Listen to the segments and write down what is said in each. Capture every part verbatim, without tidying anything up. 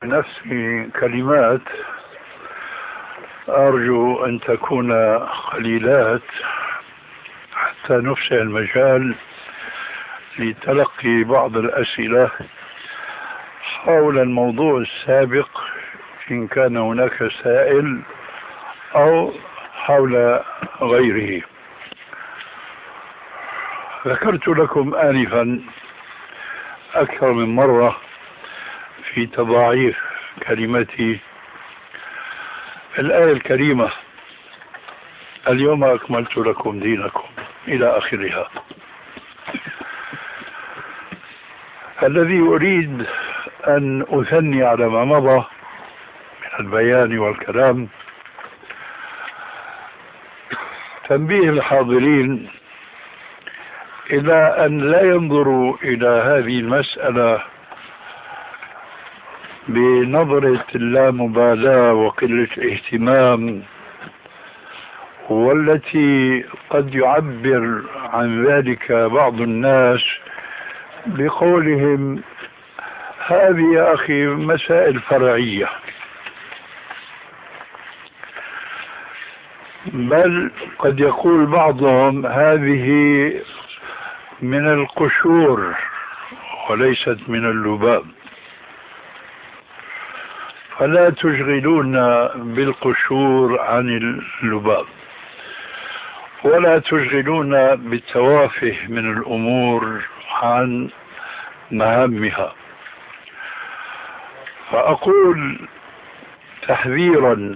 نفسي كلمات أرجو أن تكون قليلات حتى نفسح المجال لتلقي بعض الأسئلة حول الموضوع السابق إن كان هناك سائل أو حول غيره. ذكرت لكم آنفا أكثر من مرة في تضاعيف كلمتي الآية الكريمة: اليوم أكملت لكم دينكم إلى آخرها. الذي أريد أن أثني على ما مضى من البيان والكلام تنبيه الحاضرين إلى أن لا ينظروا إلى هذه المسألة بنظرة اللامبالاة وقلة اهتمام، والتي قد يعبر عن ذلك بعض الناس بقولهم: هذه يا أخي مسائل فرعية. بل قد يقول بعضهم: هذه من القشور وليست من اللباب، فلا تشغلونا بالقشور عن اللباب، ولا تشغلونا بالتوافه من الأمور عن مهامها. فأقول تحذيرا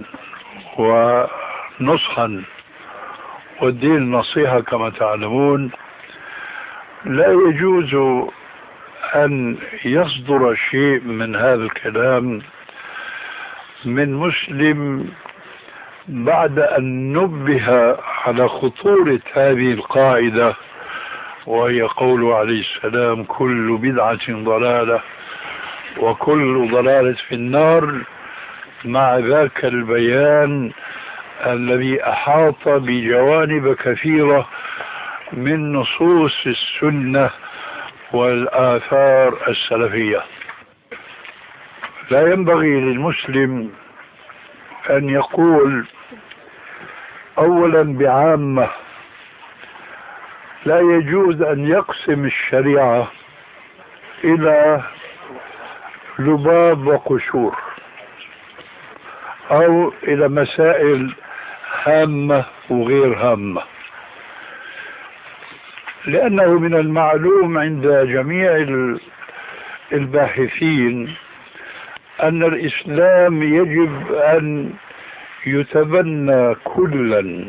ونصحا، والدين نصيحة كما تعلمون: لا يجوز أن يصدر شيء من هذا الكلام من مسلم بعد أن نبه على خطورة هذه القاعدة، وهي قوله عليه السلام: كل بدعة ضلالة وكل ضلالة في النار، مع ذاك البيان الذي أحاط بجوانب كثيرة من نصوص السنة والآثار السلفية. لا ينبغي للمسلم أن يقول أولا بعامة، لا يجوز أن يقسم الشريعة إلى لباب وقشور أو إلى مسائل هامة وغير هامة، لأنه من المعلوم عند جميع الباحثين أن الإسلام يجب أن يتبنى كلا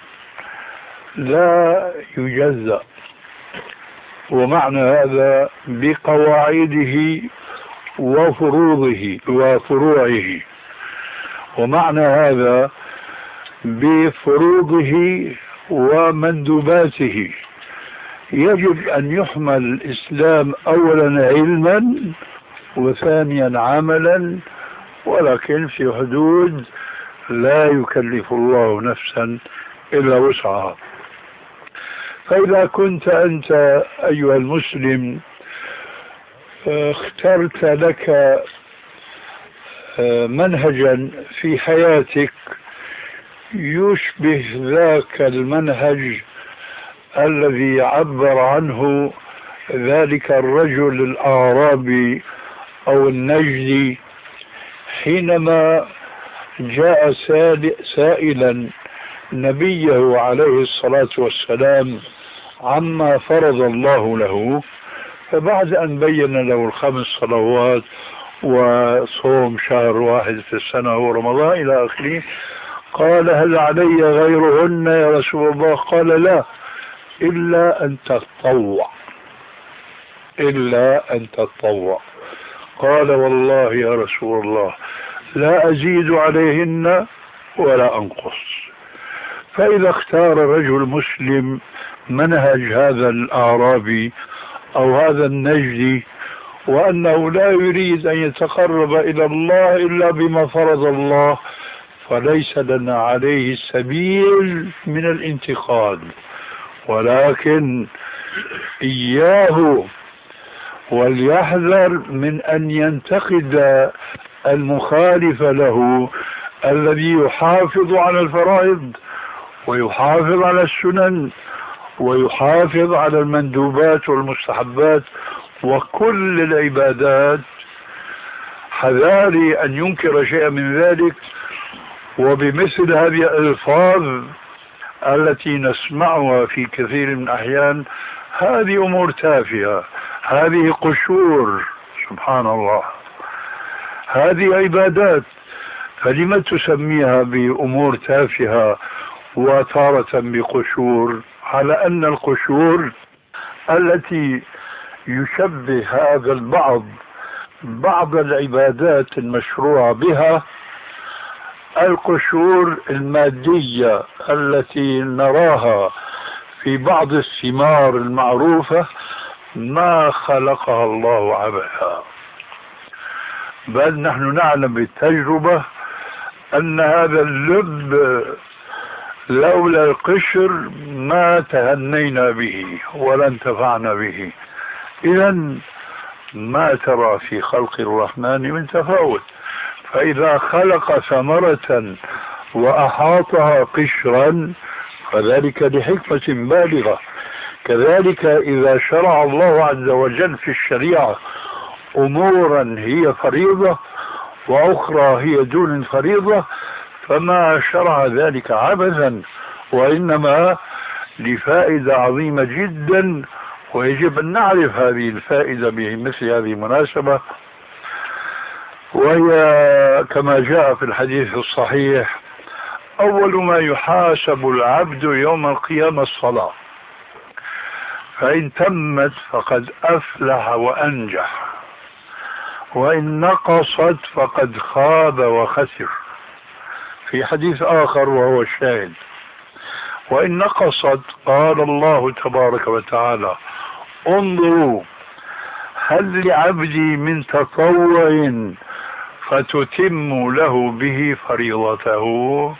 لا يجزأ، ومعنى هذا بقواعده وفروضه وفروعه، ومعنى هذا بفروضه ومندوباته. يجب أن يحمل الإسلام أولا علما وثانيا عملا، ولكن في حدود لا يكلف الله نفسا إلا وسعها. فإذا كنت أنت أيها المسلم اخترت لك منهجا في حياتك يشبه ذاك المنهج الذي عبر عنه ذلك الرجل الأعرابي أو النجدي حينما جاء سائلا نبيه عليه الصلاة والسلام عما فرض الله له، فبعد أن بين له الخمس صلوات وصوم شهر واحد في السنة ورمضان إلى آخره، قال: هل علي غيرهن يا رسول الله؟ قال: لا، إلا أن تتطوع، إلا أن تتطوع. قال: والله يا رسول الله لا أزيد عليهن ولا أنقص. فإذا اختار رجل مسلم منهج هذا الأعرابي أو هذا النجدي، وأنه لا يريد أن يتقرب إلى الله إلا بما فرض الله، فليس لنا عليه السبيل من الانتقاد، ولكن إياه وليحذر من أن ينتقد المخالف له الذي يحافظ على الفرائض ويحافظ على السنن ويحافظ على المندوبات والمستحبات وكل العبادات، حذاري أن ينكر شيئا من ذلك. وبمثل هذه الألفاظ التي نسمعها في كثير من الأحيان، هذه أمور تافهة، هذه قشور، سبحان الله، هذه عبادات، فلما تسميها بأمور تافهة وتارة بقشور، على أن القشور التي يشبه هذا البعض بعض العبادات المشروع بها القشور المادية التي نراها في بعض الثمار المعروفة، ما خلقها الله عبثا، بل نحن نعلم بالتجربة أن هذا اللب لولا القشر ما تهنينا به ولا انتفعنا به. إذن ما ترى في خلق الرحمن من تفاوت، فإذا خلق ثمرة وأحاطها قشرا فذلك لحكمة بالغة. كذلك إذا شرع الله عز وجل في الشريعة أمورا هي فريضة وأخرى هي دون فريضة، فما شرع ذلك عبثا، وإنما لفائدة عظيمة جدا، ويجب أن نعرف هذه الفائدة بمثل هذه المناسبة. وهي كما جاء في الحديث الصحيح: أول ما يحاسب العبد يوم القيامة الصلاة، فإن تمت فقد أفلح وأنجح، وإن نقصت فقد خاب وخسر. في حديث آخر وهو الشاهد: وإن نقصت قال الله تبارك وتعالى: انظروا هل لعبدي من تطوع فتتم له به فريضته.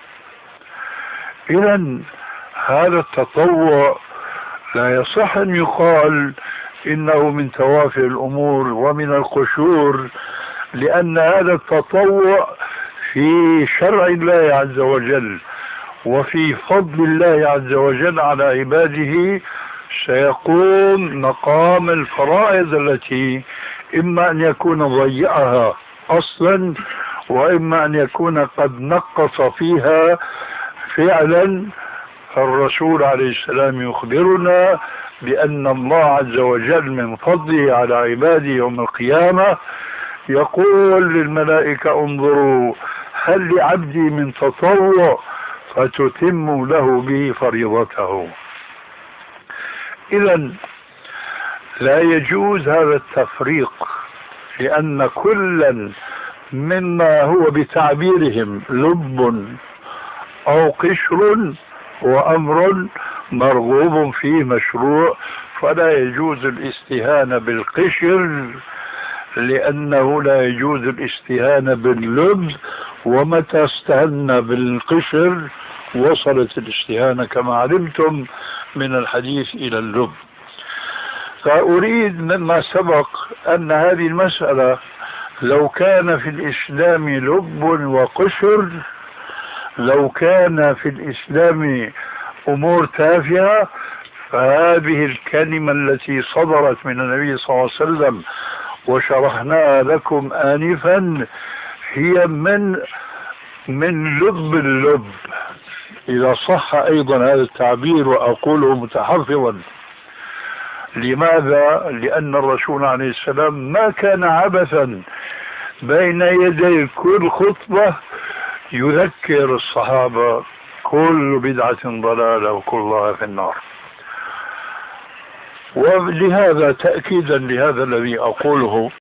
إذن هذا التطوع لا يصح أن يقال إنه من توافه الأمور ومن القشور، لأن هذا التطوع في شرع الله عز وجل وفي فضل الله عز وجل على عباده سيقوم مقام الفرائض التي إما أن يكون ضيعها أصلا وإما أن يكون قد نقص فيها فعلا. الرسول عليه السلام يخبرنا بأن الله عز وجل من فضله على عباده يوم القيامة يقول للملائكة: انظروا هل لعبدي من تطوع فتتم له به فريضته. إذن لا يجوز هذا التفريق، لأن كلا مما هو بتعبيرهم لب أو قشر وأمر مرغوب فيه مشروع، فلا يجوز الاستهانة بالقشر لأنه لا يجوز الاستهانة باللب، ومتى استهنا بالقشر وصلت الاستهانة كما علمتم من الحديث إلى اللب. فأريد مما سبق أن هذه المسألة لو كان في الإسلام لب وقشر، لو كان في الإسلام أمور تافهة، فهذه الكلمة التي صدرت من النبي صلى الله عليه وسلم وشرحناها لكم آنفا هي من من لب اللب، إذا صح أيضا هذا التعبير وأقوله متحفظا. لماذا؟ لأن الرسول عليه السلام ما كان عبثا بين يدي كل خطبة يذكر الصحابة: كل بدعة ضلالة وكل ضلالة في النار. ولهذا تأكيدا لهذا الذي أقوله